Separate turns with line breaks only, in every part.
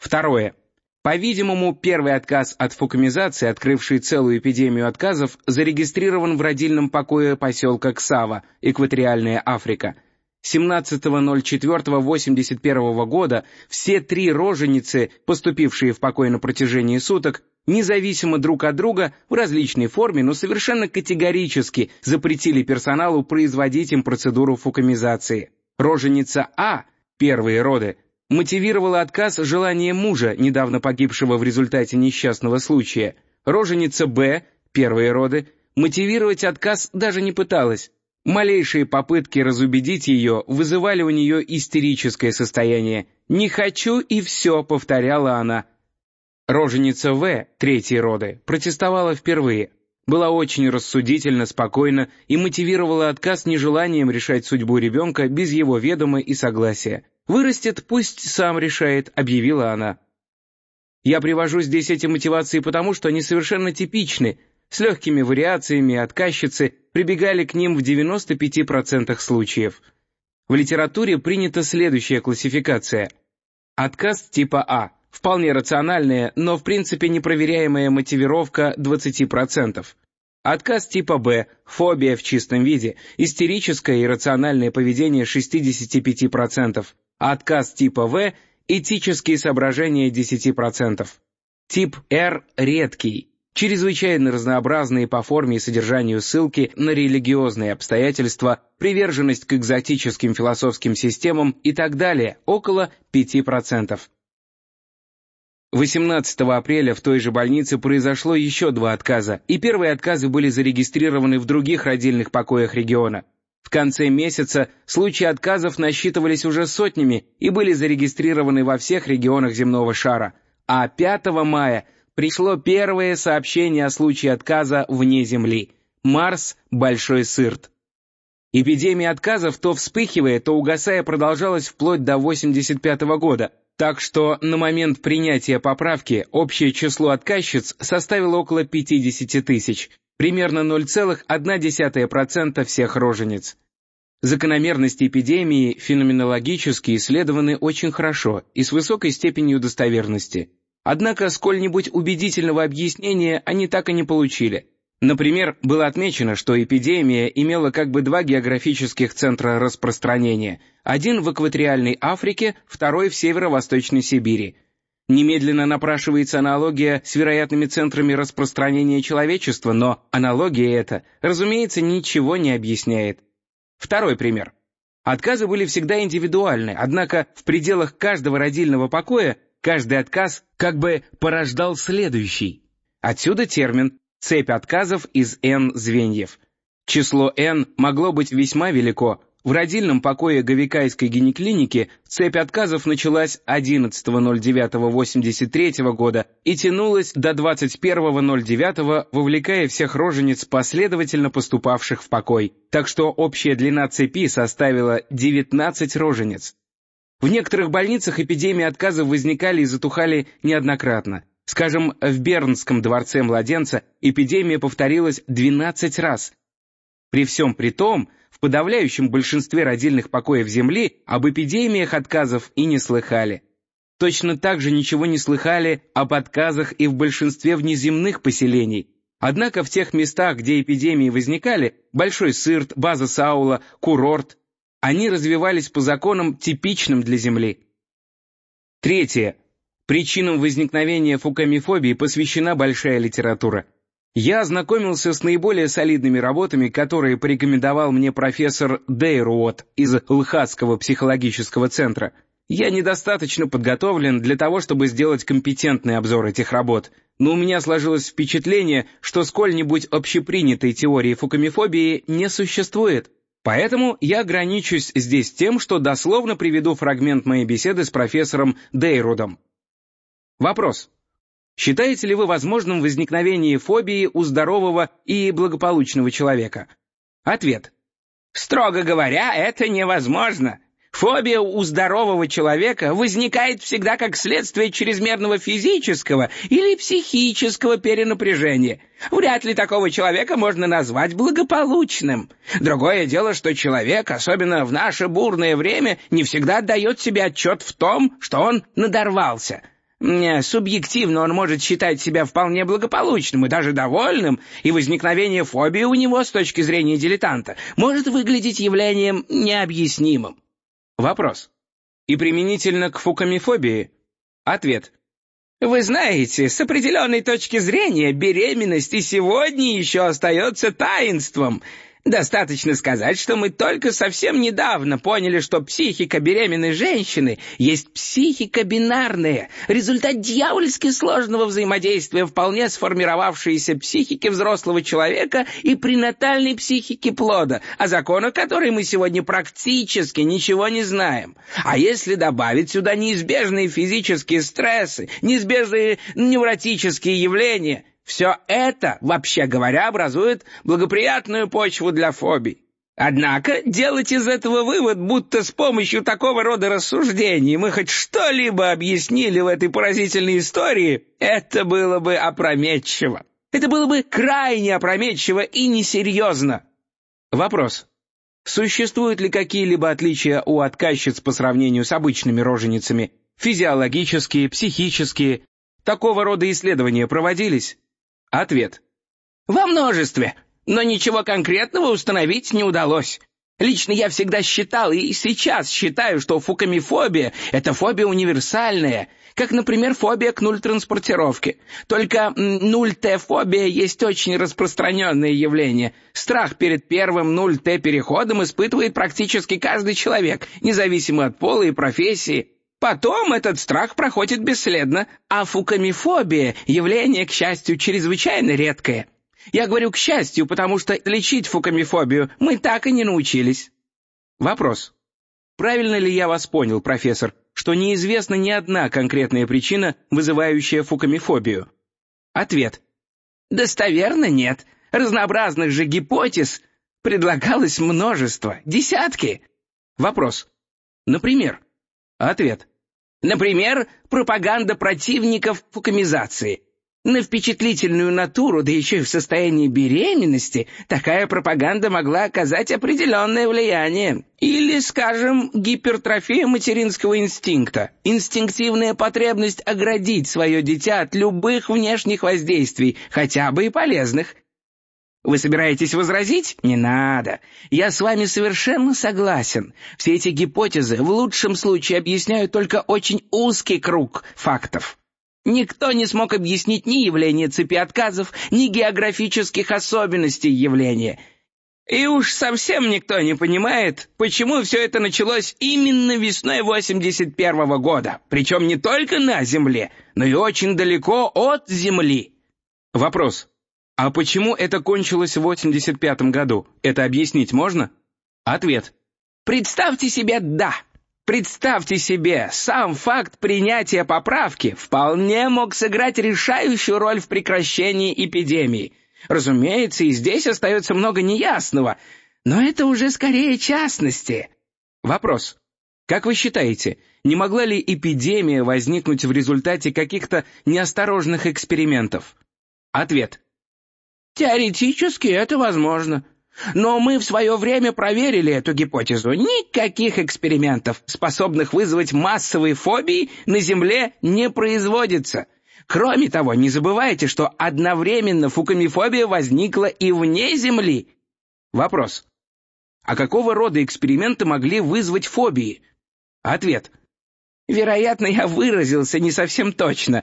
Второе. По-видимому, первый отказ от фукамизации, открывший целую эпидемию отказов, зарегистрирован в родильном покое поселка Ксава, экваториальная Африка. 17.04.81 года все 3 роженицы, поступившие в покой на протяжении суток, независимо друг от друга, в различной форме, но совершенно категорически запретили персоналу производить им процедуру фукамизации. Роженица А, первые роды, мотивировала отказ желанием мужа, недавно погибшего в результате несчастного случая. Роженица Б, первые роды, мотивировать отказ даже не пыталась. Малейшие попытки разубедить ее вызывали у нее истерическое состояние. «Не хочу и все», — повторяла она. Роженица В, третьи роды, протестовала впервые. Была очень рассудительна, спокойна и мотивировала отказ нежеланием решать судьбу ребенка без его ведома и согласия. «Вырастет, пусть сам решает», — объявила она. Я привожу здесь эти мотивации потому, что они совершенно типичны. С легкими вариациями отказчицы прибегали к ним в 95% случаев. В литературе принята следующая классификация. Отказ типа А. Вполне рациональная, но в принципе непроверяемая мотивировка 20%. Отказ типа Б. Фобия в чистом виде. Истерическое и иррациональное поведение 65%. Отказ типа В. Этические соображения 10%. Тип Р. Редкий. Чрезвычайно разнообразные по форме и содержанию ссылки на религиозные обстоятельства, приверженность к экзотическим философским системам и так далее, около 5%. 18 апреля в той же больнице произошло еще 2 отказа, и первые отказы были зарегистрированы в других родильных покоях региона. В конце месяца случаи отказов насчитывались уже сотнями и были зарегистрированы во всех регионах земного шара, а 5 мая пришло первое сообщение о случае отказа вне Земли. Марс – Большой Сырт. Эпидемия отказов, то вспыхивая, то угасая, продолжалась вплоть до 1985 года, так что на момент принятия поправки общее число отказчиц составило около 50 тысяч, примерно 0,1% всех рожениц. Закономерности эпидемии феноменологически исследованы очень хорошо и с высокой степенью достоверности. Однако сколь-нибудь убедительного объяснения они так и не получили. Например, было отмечено, что эпидемия имела как бы 2 географических центра распространения. Один в экваториальной Африке, второй в северо-восточной Сибири. Немедленно напрашивается аналогия с вероятными центрами распространения человечества, но аналогия эта, разумеется, ничего не объясняет. Второй пример. Отказы были всегда индивидуальны, однако в пределах каждого родильного покоя каждый отказ как бы порождал следующий. Отсюда термин «цепь отказов из N звеньев». Число N могло быть весьма велико. В родильном покое Говикайской гинеклиники цепь отказов началась 11.09.83 года и тянулась до 21.09, вовлекая всех рожениц, последовательно поступавших в покой. Так что общая длина цепи составила 19 рожениц. В некоторых больницах эпидемии отказов возникали и затухали неоднократно. Скажем, в Бернском дворце младенца эпидемия повторилась 12 раз. При всем при том, в подавляющем большинстве родильных покоев Земли об эпидемиях отказов и не слыхали. Точно так же ничего не слыхали об отказах и в большинстве внеземных поселений. Однако в тех местах, где эпидемии возникали, Большой Сырт, база Саула, курорт, они развивались по законам, типичным для Земли. Третье. Причинам возникновения фукамифобии посвящена большая литература. Я ознакомился с наиболее солидными работами, которые порекомендовал мне профессор Дейруот из Лхасского психологического центра. Я недостаточно подготовлен для того, чтобы сделать компетентный обзор этих работ, но у меня сложилось впечатление, что сколь-нибудь общепринятой теории фукамифобии не существует. Поэтому я ограничусь здесь тем, что дословно приведу фрагмент моей беседы с профессором Дейрудом. Вопрос. Считаете ли вы возможным возникновение фобии у здорового и благополучного человека? Ответ. Строго говоря, это невозможно. Фобия у здорового человека возникает всегда как следствие чрезмерного физического или психического перенапряжения. Вряд ли такого человека можно назвать благополучным. Другое дело, что человек, особенно в наше бурное время, не всегда отдает себе отчет в том, что он надорвался.
Субъективно он может считать себя вполне благополучным и даже довольным, и возникновение фобии у него с точки зрения дилетанта может выглядеть явлением необъяснимым.
Вопрос. И применительно к фукамифобии? Ответ.
Вы знаете, с определенной точки зрения беременность и сегодня еще остается таинством. Достаточно сказать, что мы только совсем недавно поняли, что психика беременной женщины есть психика бинарная, результат дьявольски сложного взаимодействия вполне сформировавшейся психики взрослого человека и пренатальной психики плода, о законах которой мы сегодня практически ничего не знаем. А если добавить сюда неизбежные физические стрессы, неизбежные невротические явления – все это, вообще говоря, образует благоприятную почву для фобий. Однако делать из этого вывод, будто с помощью такого рода рассуждений мы хоть что-либо объяснили в этой поразительной истории, это было бы опрометчиво. Это было бы крайне опрометчиво и несерьезно.
Вопрос. Существуют ли какие-либо отличия у отказчиц по сравнению с обычными роженицами? Физиологические, психические? Такого рода исследования проводились? Ответ.
Во множестве, но ничего конкретного установить не удалось. Лично я всегда считал и сейчас считаю, что фукамифобия – это фобия универсальная, как, например, фобия к нуль-транспортировке. Только нуль-Т-фобия есть очень распространенное явление. Страх перед первым нуль-Т-переходом испытывает практически каждый человек, независимо от пола и профессии. Потом этот страх проходит бесследно, а фукамифобия – явление, к счастью, чрезвычайно редкое. Я говорю «к счастью», потому что лечить фукамифобию мы так и не научились.
Вопрос. Правильно ли я вас понял, профессор, что неизвестна ни одна конкретная причина, вызывающая фукамифобию? Ответ.
Достоверно нет. Разнообразных же гипотез предлагалось множество, десятки.
Вопрос. Например? Ответ.
Например, пропаганда противников фукамизации. На впечатлительную натуру, да еще и в состоянии беременности, такая пропаганда могла оказать определенное влияние. Или, скажем, гипертрофия материнского инстинкта, инстинктивная потребность оградить свое дитя от любых внешних воздействий, хотя бы и полезных. Вы собираетесь возразить? Не надо. Я с вами совершенно согласен. Все эти гипотезы в лучшем случае объясняют только очень узкий круг фактов. Никто не смог объяснить ни явление цепи отказов, ни географических особенностей явления. И уж совсем никто не понимает, почему все это началось именно весной 81-го года, причем не только на Земле, но и очень далеко от Земли.
Вопрос. А почему это кончилось в 85-м году? Это объяснить можно? Ответ.
Представьте себе, да. Представьте себе, сам факт принятия поправки вполне мог сыграть решающую роль в прекращении эпидемии. Разумеется, и здесь остается много неясного, но это уже скорее частности.
Вопрос. Как вы считаете, не могла ли эпидемия возникнуть в результате каких-то неосторожных экспериментов? Ответ.
Теоретически это возможно. Но мы в свое время проверили эту гипотезу. Никаких экспериментов, способных вызвать массовые фобии, на Земле не производится. Кроме того, не забывайте, что одновременно фукамифобия возникла и вне Земли.
Вопрос. А какого рода эксперименты могли вызвать фобии? Ответ.
Вероятно, я выразился не совсем точно.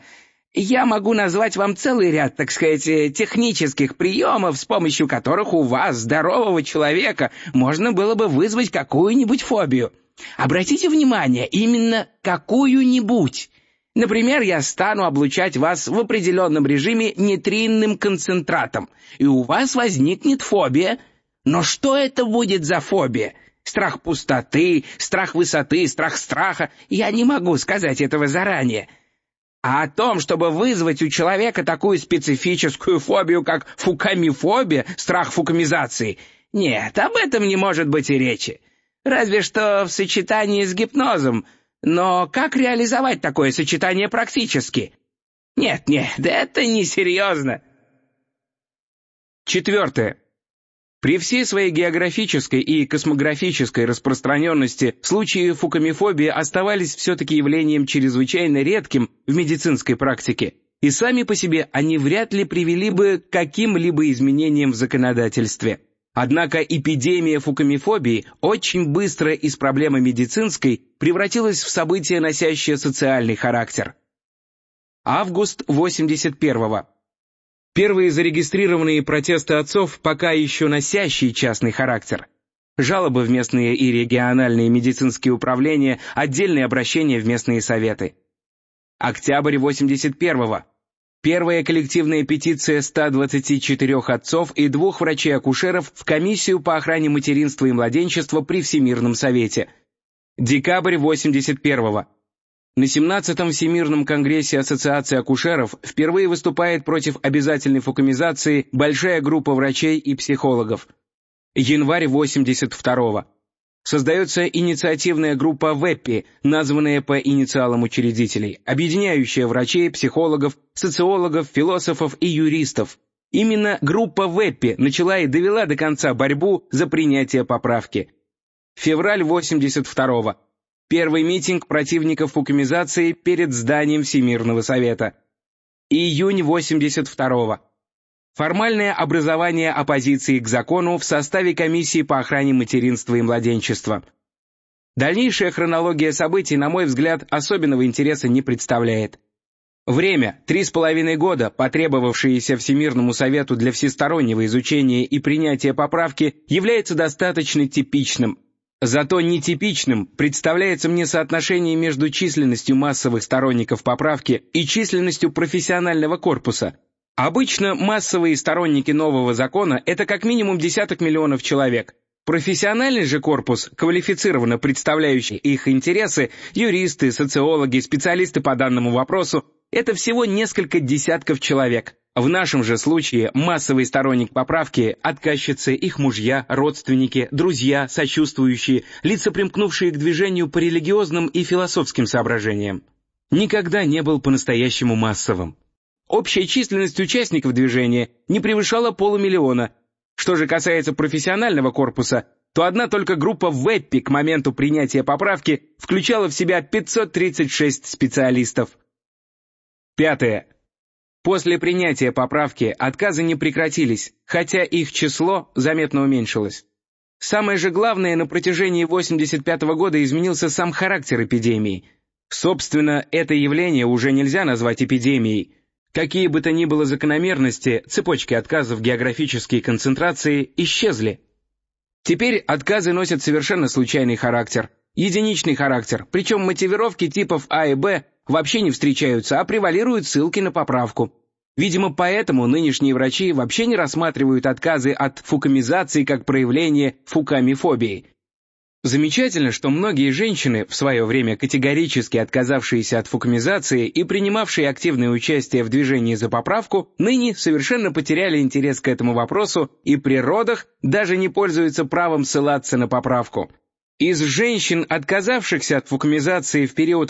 Я могу назвать вам целый ряд, так сказать, технических приемов, с помощью которых у вас, здорового человека, можно было бы вызвать какую-нибудь фобию. Обратите внимание, именно какую-нибудь. Например, я стану облучать вас в определенном режиме нейтринным концентратом, и у вас возникнет фобия. Но что это будет за фобия? Страх пустоты, страх высоты, страх страха? Я не могу сказать этого заранее. А о том, чтобы вызвать у человека такую специфическую фобию, как фукамифобия, страх фукамизации, нет, об этом не может быть и речи. Разве что в сочетании с гипнозом. Но как реализовать такое сочетание практически? Нет, это несерьезно.
4. При всей своей географической и космографической распространенности случаи фукамифобии оставались все-таки явлением чрезвычайно редким в медицинской практике, и сами по себе они вряд ли привели бы к каким-либо изменениям в законодательстве. Однако эпидемия фукамифобии очень быстро из проблемы медицинской превратилась в событие, носящее социальный характер. Август 81-го. Первые зарегистрированные протесты отцов, пока еще носящие частный характер. Жалобы в местные и региональные медицинские управления, отдельные обращения в местные советы. Октябрь 81-го. Первая коллективная петиция 124 отцов и 2 врачей-акушеров в комиссию по охране материнства и младенчества при Всемирном совете. Декабрь 81-го. На 17-м Всемирном конгрессе Ассоциации акушеров впервые выступает против обязательной фукамизации большая группа врачей и психологов. Январь 82-го. Создается инициативная группа ВЭППИ, названная по инициалам учредителей, объединяющая врачей, психологов, социологов, философов и юристов. Именно группа ВЭППИ начала и довела до конца борьбу за принятие поправки. Февраль 82-го. Первый митинг противников фукамизации перед зданием Всемирного совета. Июнь 82-го. Формальное образование оппозиции к закону в составе комиссии по охране материнства и младенчества. Дальнейшая хронология событий, на мой взгляд, особенного интереса не представляет. Время – 3,5 года, потребовавшиеся Всемирному совету для всестороннего изучения и принятия поправки, является достаточно типичным. Зато нетипичным представляется мне соотношение между численностью массовых сторонников поправки и численностью профессионального корпуса. Обычно массовые сторонники нового закона – это как минимум десяток миллионов человек. Профессиональный же корпус, квалифицированно представляющий их интересы, юристы, социологи, специалисты по данному вопросу – это всего несколько десятков человек. В нашем же случае массовый сторонник поправки – отказчицы, их мужья, родственники, друзья, сочувствующие, лица, примкнувшие к движению по религиозным и философским соображениям. Никогда не был по-настоящему массовым. Общая численность участников движения не превышала 500 000. Что же касается профессионального корпуса, то одна только группа ВЭППИ к моменту принятия поправки включала в себя 536 специалистов. 5. После принятия поправки отказы не прекратились, хотя их число заметно уменьшилось. Самое же главное, на протяжении 1985 года изменился сам характер эпидемии. Собственно, это явление уже нельзя назвать эпидемией. Какие бы то ни было закономерности, цепочки отказов географические концентрации исчезли. Теперь отказы носят совершенно случайный характер, единичный характер, причем мотивировки типов А и Б вообще не встречаются, а превалируют ссылки на поправку. Видимо, поэтому нынешние врачи вообще не рассматривают отказы от фукамизации как проявление фукамифобии. Замечательно, что многие женщины, в свое время категорически отказавшиеся от фукамизации и принимавшие активное участие в движении за поправку, ныне совершенно потеряли интерес к этому вопросу и при родах даже не пользуются правом ссылаться на поправку. Из женщин, отказавшихся от фукамизации в период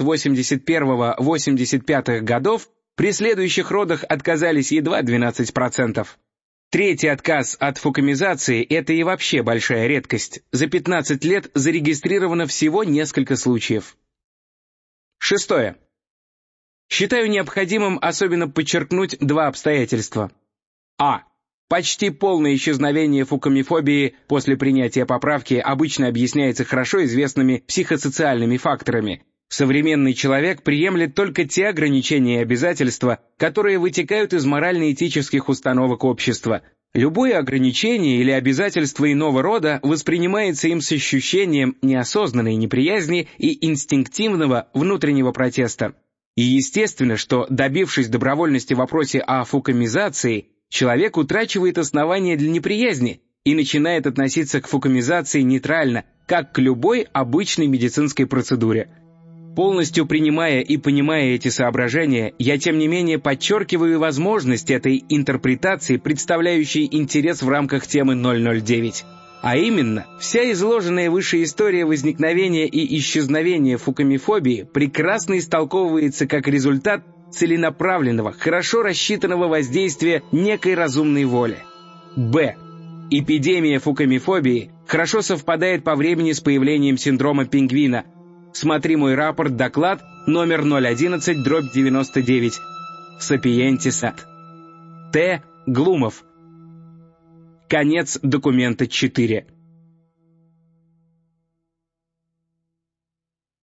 81-85 годов, при следующих родах отказались едва 12%. Третий отказ от фукамизации – это и вообще большая редкость. За 15 лет зарегистрировано всего несколько случаев. 6. Считаю необходимым особенно подчеркнуть 2 обстоятельства. А. Почти полное исчезновение фукамифобии после принятия поправки обычно объясняется хорошо известными психосоциальными факторами. Современный человек приемлет только те ограничения и обязательства, которые вытекают из морально-этических установок общества. Любое ограничение или обязательство иного рода воспринимается им с ощущением неосознанной неприязни и инстинктивного внутреннего протеста. И естественно, что, добившись добровольности в вопросе о фукамизации, человек утрачивает основания для неприязни и начинает относиться к фукамизации нейтрально, как к любой обычной медицинской процедуре. Полностью принимая и понимая эти соображения, я тем не менее подчеркиваю возможность этой интерпретации, представляющей интерес в рамках темы 009. А именно, вся изложенная выше история возникновения и исчезновения фукамифобии прекрасно истолковывается как результат целенаправленного, хорошо рассчитанного воздействия некой разумной воли. Б. Эпидемия фукамифобии хорошо совпадает по времени с появлением синдрома пингвина. Смотри мой рапорт, доклад номер 011/99. Сапиентисат. Т. Глумов. Конец документа 4.